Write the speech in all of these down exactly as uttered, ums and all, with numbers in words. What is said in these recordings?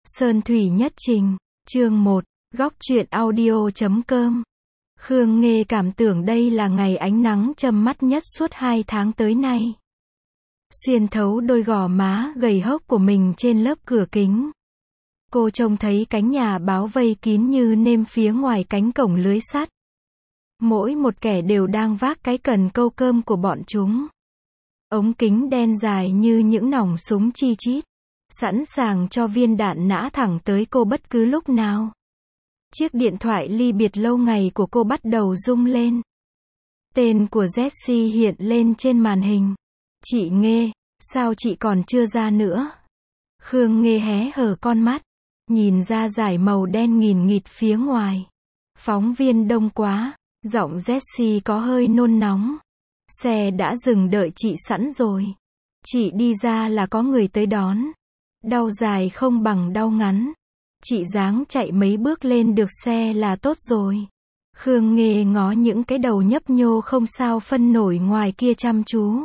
Sơn Thủy Nhất Trình, chương một, góc truyện audio chấm com. Khương Nghê cảm tưởng đây là ngày ánh nắng châm mắt nhất suốt hai tháng tới nay. Xuyên thấu đôi gò má gầy hốc của mình trên lớp cửa kính. Cô trông thấy cánh nhà báo vây kín như nêm phía ngoài cánh cổng lưới sắt. Mỗi một kẻ đều đang vác cái cần câu cơm của bọn chúng. Ống kính đen dài như những nòng súng chi chít, sẵn sàng cho viên đạn nã thẳng tới cô bất cứ lúc nào. Chiếc điện thoại ly biệt lâu ngày của cô bắt đầu rung lên. Tên của Jessie hiện lên trên màn hình. Chị Nghê, sao chị còn chưa ra nữa? Khương Nghê hé hở con mắt, nhìn ra dải màu đen nghìn nghịt phía ngoài. Phóng viên đông quá, giọng Jessie có hơi nôn nóng. Xe đã dừng đợi chị sẵn rồi. Chị đi ra là có người tới đón. Đau dài không bằng đau ngắn. Chị dáng chạy mấy bước lên được xe là tốt rồi. Khương Nghê ngó những cái đầu nhấp nhô không sao phân nổi ngoài kia chăm chú.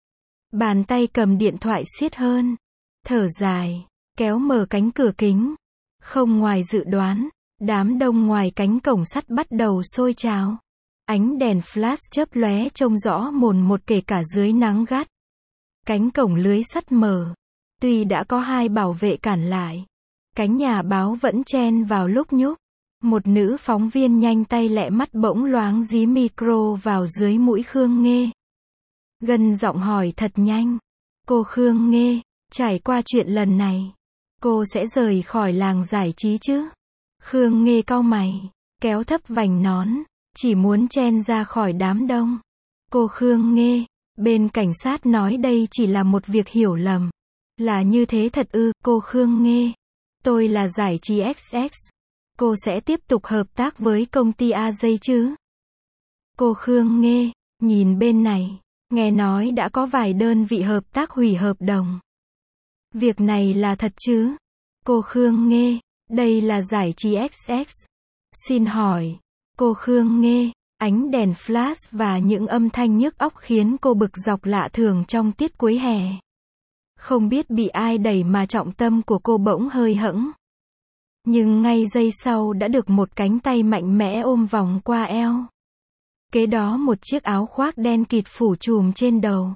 Bàn tay cầm điện thoại siết hơn. Thở dài, kéo mở cánh cửa kính. Không ngoài dự đoán, đám đông ngoài cánh cổng sắt bắt đầu sôi trào. Ánh đèn flash chớp lóe trông rõ mồn một kể cả dưới nắng gắt. Cánh cổng lưới sắt mở. Tuy đã có hai bảo vệ cản lại, cánh nhà báo vẫn chen vào lúc nhúc. Một nữ phóng viên nhanh tay lẹ mắt bỗng loáng dí micro vào dưới mũi Khương Nghê. Gân giọng hỏi thật nhanh. Cô Khương Nghê, trải qua chuyện lần này, cô sẽ rời khỏi làng giải trí chứ? Khương Nghê cau mày, kéo thấp vành nón, chỉ muốn chen ra khỏi đám đông. Cô Khương Nghê, bên cảnh sát nói đây chỉ là một việc hiểu lầm. Là như thế thật ư? Cô Khương Nghê, tôi là giải trí ích ích. Cô sẽ tiếp tục hợp tác với công ty a gi chứ? Cô Khương Nghê, nhìn bên này, nghe nói đã có vài đơn vị hợp tác hủy hợp đồng. Việc này là thật chứ? Cô Khương Nghê, đây là giải trí ích ích. Xin hỏi, cô Khương Nghê, ánh đèn flash và những âm thanh nhức óc khiến cô bực dọc lạ thường trong tiết cuối hè. Không biết bị ai đẩy mà trọng tâm của cô bỗng hơi hẫng. Nhưng ngay giây sau đã được một cánh tay mạnh mẽ ôm vòng qua eo. Kế đó một chiếc áo khoác đen kịt phủ trùm trên đầu.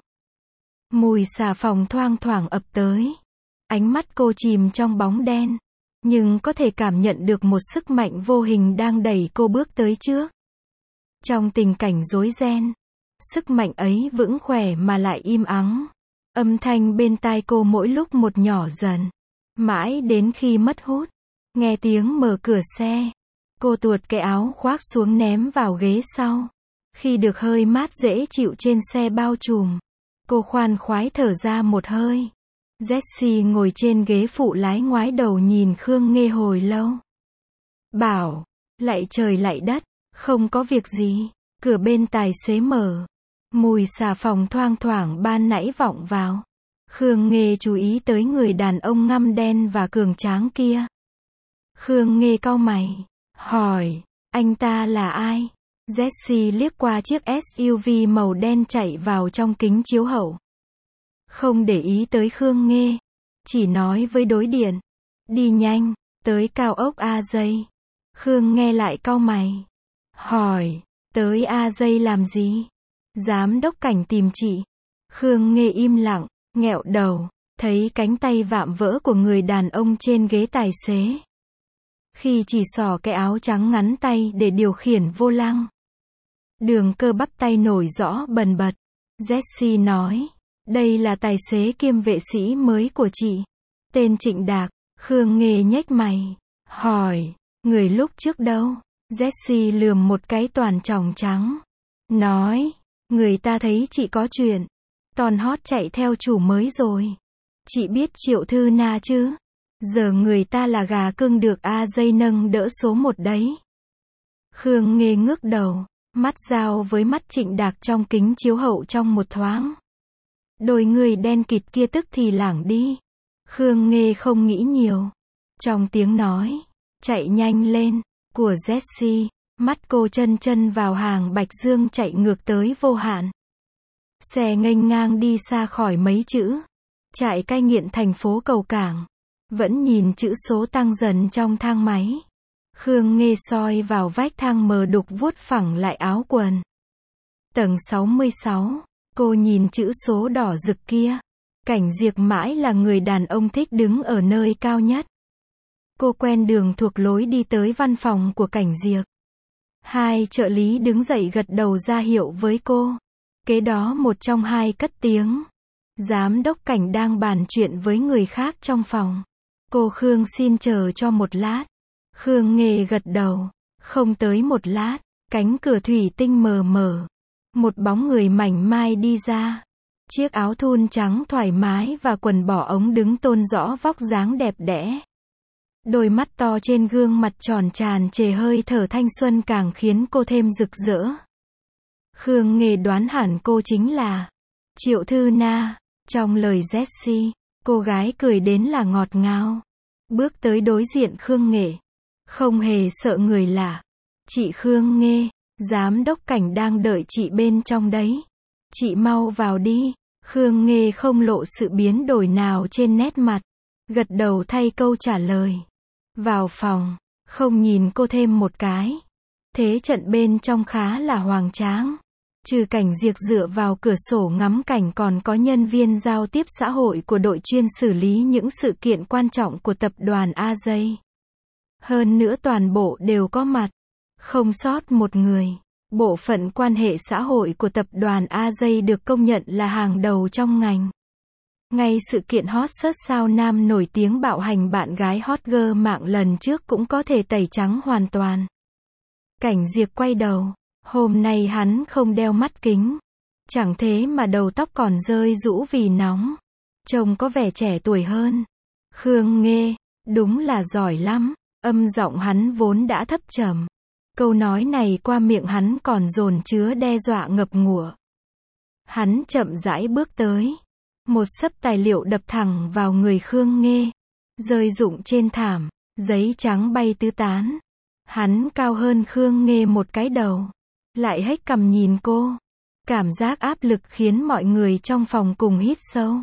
Mùi xà phòng thoang thoảng ập tới. Ánh mắt cô chìm trong bóng đen. Nhưng có thể cảm nhận được một sức mạnh vô hình đang đẩy cô bước tới trước. Trong tình cảnh rối ren, sức mạnh ấy vững khỏe mà lại im ắng. Âm thanh bên tai cô mỗi lúc một nhỏ dần. Mãi đến khi mất hút. Nghe tiếng mở cửa xe. Cô tuột cái áo khoác xuống ném vào ghế sau. Khi được hơi mát dễ chịu trên xe bao trùm, cô khoan khoái thở ra một hơi. Jessie ngồi trên ghế phụ lái ngoái đầu nhìn Khương Nghê hồi lâu. Bảo, lạy trời lạy đất, không có việc gì. Cửa bên tài xế mở. Mùi xà phòng thoang thoảng ban nãy vọng vào. Khương Nghê chú ý tới người đàn ông ngăm đen và cường tráng kia. Khương Nghê cau mày, hỏi, anh ta là ai? Jessie liếc qua chiếc ét u vê màu đen chạy vào trong kính chiếu hậu. Không để ý tới Khương Nghê, chỉ nói với đối điện, đi nhanh, tới cao ốc a gi. Khương Nghê lại cau mày, hỏi, tới a gi làm gì? Giám đốc cảnh tìm chị. Khương Nghê im lặng, nghẹo đầu, thấy cánh tay vạm vỡ của người đàn ông trên ghế tài xế. Khi chỉ xỏ cái áo trắng ngắn tay để điều khiển vô lăng. Đường cơ bắp tay nổi rõ bần bật. Jessie nói, đây là tài xế kiêm vệ sĩ mới của chị. Tên Trịnh Đạc. Khương Nghê nhếch mày, hỏi, người lúc trước đâu? Jessie lườm một cái toàn tròng trắng. Nói, người ta thấy chị có chuyện. Ton hot chạy theo chủ mới rồi. Chị biết Triệu Thư Na chứ? Giờ người ta là gà cưng được a gi nâng đỡ số một đấy. Khương Nghê ngước đầu, mắt giao với mắt Trịnh Đạc trong kính chiếu hậu trong một thoáng. Đôi người đen kịt kia tức thì lảng đi. Khương Nghê không nghĩ nhiều. Trong tiếng nói, chạy nhanh lên, của Jessie, mắt cô chân chân vào hàng Bạch Dương chạy ngược tới vô hạn. Xe nghênh ngang đi xa khỏi mấy chữ. Trại cai nghiện thành phố Cầu Cảng. Vẫn nhìn chữ số tăng dần trong thang máy. Khương Nghê soi vào vách thang mờ đục vuốt phẳng lại áo quần. Tầng sáu mươi sáu. Cô nhìn chữ số đỏ rực kia. Cảnh Diệp mãi là người đàn ông thích đứng ở nơi cao nhất. Cô quen đường thuộc lối đi tới văn phòng của Cảnh Diệp. Hai trợ lý đứng dậy gật đầu ra hiệu với cô. Kế đó một trong hai cất tiếng. Giám đốc Cảnh đang bàn chuyện với người khác trong phòng. Cô Khương xin chờ cho một lát. Khương Nghê gật đầu. Không tới một lát, cánh cửa thủy tinh mờ mờ. Một bóng người mảnh mai đi ra. Chiếc áo thun trắng thoải mái và quần bò ống đứng tôn rõ vóc dáng đẹp đẽ. Đôi mắt to trên gương mặt tròn tràn trề hơi thở thanh xuân càng khiến cô thêm rực rỡ. Khương Nghê đoán hẳn cô chính là Triệu Thư Na. Trong lời Jessie, cô gái cười đến là ngọt ngào. Bước tới đối diện Khương Nghê. Không hề sợ người lạ. Chị Khương Nghê, giám đốc Cảnh đang đợi chị bên trong đấy. Chị mau vào đi. Khương Nghê không lộ sự biến đổi nào trên nét mặt. Gật đầu thay câu trả lời. Vào phòng, không nhìn cô thêm một cái. Thế trận bên trong khá là hoành tráng. Trừ Cảnh Diệp dựa vào cửa sổ ngắm cảnh còn có nhân viên giao tiếp xã hội của đội chuyên xử lý những sự kiện quan trọng của tập đoàn a gi. Hơn nữa toàn bộ đều có mặt. Không sót một người. Bộ phận quan hệ xã hội của tập đoàn a gi được công nhận là hàng đầu trong ngành. Ngay sự kiện hot search sao nam nổi tiếng bạo hành bạn gái hot girl mạng lần trước cũng có thể tẩy trắng hoàn toàn. Cảnh Diệp quay đầu. Hôm nay hắn không đeo mắt kính. Chẳng thế mà đầu tóc còn rơi rũ vì nóng. Trông có vẻ trẻ tuổi hơn. Khương Nghê, đúng là giỏi lắm. Âm giọng hắn vốn đã thấp trầm. Câu nói này qua miệng hắn còn dồn chứa đe dọa ngập ngụa. Hắn chậm rãi bước tới. Một xấp tài liệu đập thẳng vào người Khương Nghê. Rơi rụng trên thảm. Giấy trắng bay tứ tán. Hắn cao hơn Khương Nghê một cái đầu. Lại hếch cằm nhìn cô. Cảm giác áp lực khiến mọi người trong phòng cùng hít sâu.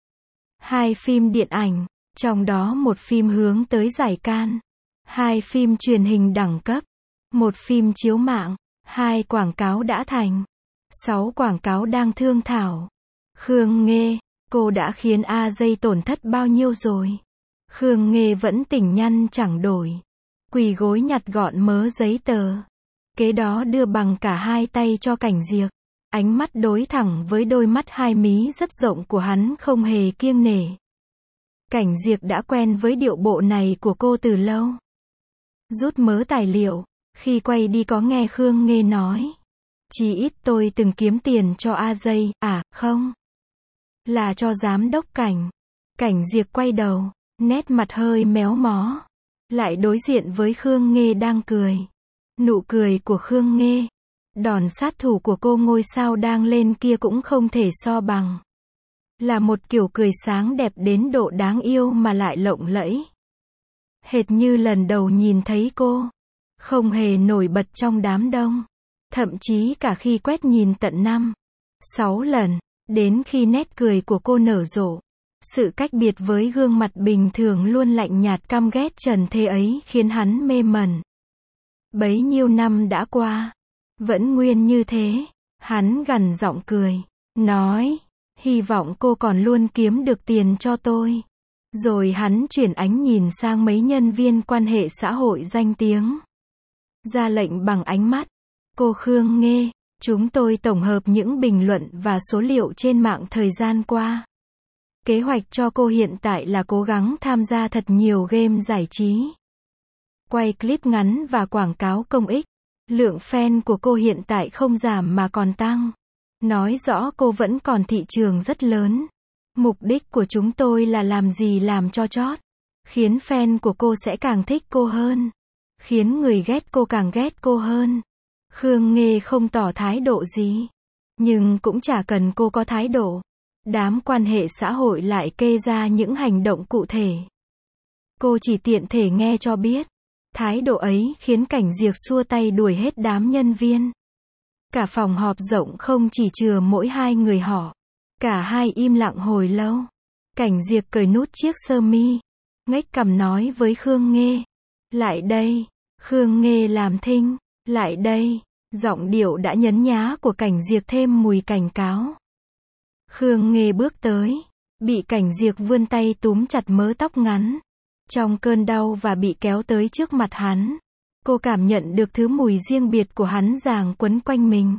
Hai phim điện ảnh. Trong đó một phim hướng tới giải Cannes. Hai phim truyền hình đẳng cấp. Một phim chiếu mạng. Hai quảng cáo đã thành. Sáu quảng cáo đang thương thảo. Khương Nghê, cô đã khiến a gi tổn thất bao nhiêu rồi? Khương Nghê vẫn tỉnh nhăn chẳng đổi. Quỳ gối nhặt gọn mớ giấy tờ. Kế đó đưa bằng cả hai tay cho Cảnh Diệp. Ánh mắt đối thẳng với đôi mắt hai mí rất rộng của hắn không hề kiêng nể. Cảnh Diệp đã quen với điệu bộ này của cô từ lâu. Rút mớ tài liệu. Khi quay đi có nghe Khương Nghê nói. Chí ít tôi từng kiếm tiền cho a gi, à, không. Là cho giám đốc Cảnh. Cảnh Diệp quay đầu. Nét mặt hơi méo mó. Lại đối diện với Khương Nghê đang cười. Nụ cười của Khương Nghê. Đòn sát thủ của cô ngôi sao đang lên kia cũng không thể so bằng. Là một kiểu cười sáng đẹp đến độ đáng yêu mà lại lộng lẫy. Hệt như lần đầu nhìn thấy cô. Không hề nổi bật trong đám đông. Thậm chí cả khi quét nhìn tận năm, sáu lần. Đến khi nét cười của cô nở rộ. Sự cách biệt với gương mặt bình thường luôn lạnh nhạt căm ghét trần thế ấy khiến hắn mê mẩn. Bấy nhiêu năm đã qua. Vẫn nguyên như thế. Hắn gằn giọng cười. Nói. Hy vọng cô còn luôn kiếm được tiền cho tôi. Rồi hắn chuyển ánh nhìn sang mấy nhân viên quan hệ xã hội danh tiếng. Ra lệnh bằng ánh mắt. Cô Khương Nghê, chúng tôi tổng hợp những bình luận và số liệu trên mạng thời gian qua. Kế hoạch cho cô hiện tại là cố gắng tham gia thật nhiều game giải trí. Quay clip ngắn và quảng cáo công ích. Lượng fan của cô hiện tại không giảm mà còn tăng. Nói rõ cô vẫn còn thị trường rất lớn. Mục đích của chúng tôi là làm gì làm cho chót. Khiến fan của cô sẽ càng thích cô hơn. Khiến người ghét cô càng ghét cô hơn. Khương Nghê không tỏ thái độ gì. Nhưng cũng chả cần cô có thái độ. Đám quan hệ xã hội lại kê ra những hành động cụ thể. Cô chỉ tiện thể nghe cho biết. Thái độ ấy khiến Cảnh Diệp xua tay đuổi hết đám nhân viên. Cả phòng họp rộng không chỉ chừa mỗi hai người họ. Cả hai im lặng hồi lâu. Cảnh Diệp cởi nút chiếc sơ mi. ngếch cằm nói với Khương Nghê. Lại đây. Khương Nghê làm thinh. Lại đây. Giọng điệu đã nhấn nhá của Cảnh Diệp thêm mùi cảnh cáo. Khương Nghê bước tới. Bị Cảnh Diệp vươn tay túm chặt mớ tóc ngắn. Trong cơn đau và bị kéo tới trước mặt hắn. Cô cảm nhận được thứ mùi riêng biệt của hắn ràng quấn quanh mình.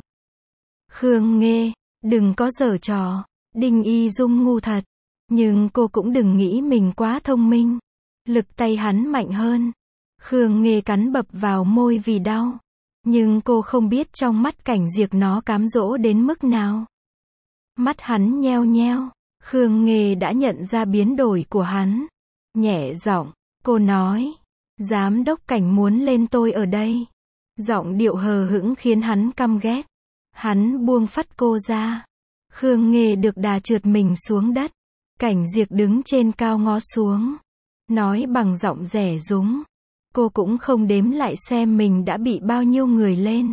Khương Nghê, đừng có giở trò. Đinh Y Dung ngu thật. Nhưng cô cũng đừng nghĩ mình quá thông minh. Lực tay hắn mạnh hơn. Khương Nghê cắn bập vào môi vì đau. Nhưng cô không biết trong mắt Cảnh Diệp nó cám dỗ đến mức nào. Mắt hắn nheo nheo. Khương Nghê đã nhận ra biến đổi của hắn. Nhẹ giọng, cô nói. Giám đốc Cảnh muốn lên tôi ở đây. Giọng điệu hờ hững khiến hắn căm ghét. Hắn buông phắt cô ra. Khương Nghê được đà trượt mình xuống đất. Cảnh Diệp đứng trên cao ngó xuống. Nói bằng giọng rẻ rúng. Cô cũng không đếm lại xem mình đã bị bao nhiêu người lên.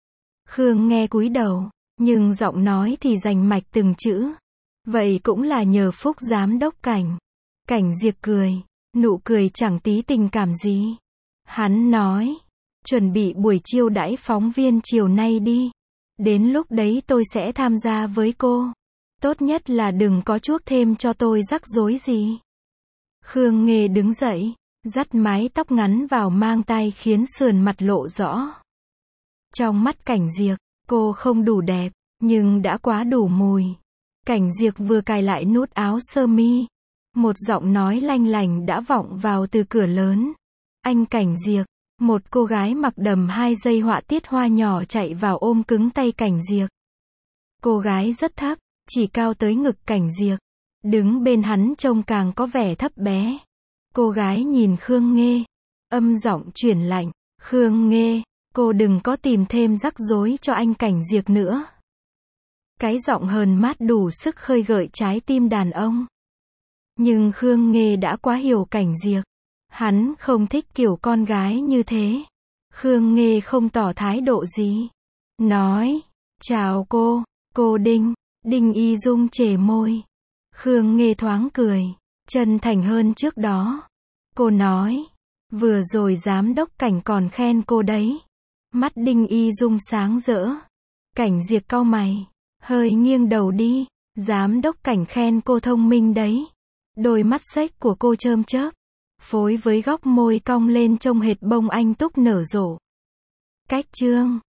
Khương nghe cúi đầu. Nhưng giọng nói thì rành mạch từng chữ. Vậy cũng là nhờ phúc giám đốc Cảnh. Cảnh Diệp cười. Nụ cười chẳng tí tình cảm gì. Hắn nói. Chuẩn bị buổi chiêu đãi phóng viên chiều nay đi. Đến lúc đấy tôi sẽ tham gia với cô. Tốt nhất là đừng có chuốc thêm cho tôi rắc rối gì. Khương Nghê đứng dậy. Dắt mái tóc ngắn vào mang tay khiến sườn mặt lộ rõ. Trong mắt Cảnh Diệp, cô không đủ đẹp, nhưng đã quá đủ mùi. Cảnh Diệp vừa cài lại nút áo sơ mi. Một giọng nói lanh lành đã vọng vào từ cửa lớn. Anh Cảnh Diệp. Một cô gái mặc đầm hai dây họa tiết hoa nhỏ chạy vào ôm cứng tay Cảnh Diệp. Cô gái rất thấp, chỉ cao tới ngực Cảnh Diệp. Đứng bên hắn trông càng có vẻ thấp bé. Cô gái nhìn Khương Nghê. Âm giọng chuyển lạnh. Khương Nghê, cô đừng có tìm thêm rắc rối cho anh Cảnh Diệp nữa. Cái giọng hờn mát đủ sức khơi gợi trái tim đàn ông. Nhưng Khương Nghê đã quá hiểu Cảnh Diệp. Hắn không thích kiểu con gái như thế. Khương Nghê không tỏ thái độ gì. Nói, chào cô, cô Đinh. Đinh Y Dung chề môi. Khương Nghê thoáng cười, chân thành hơn trước đó. Cô nói, vừa rồi giám đốc Cảnh còn khen cô đấy. Mắt Đinh Y Dung sáng rỡ. Cảnh Diệp cau mày, hơi nghiêng đầu đi. Giám đốc Cảnh khen cô thông minh đấy. Đôi mắt xếch của cô chớm chớp, phối với góc môi cong lên trông hệt bông anh túc nở rộ. Cách chương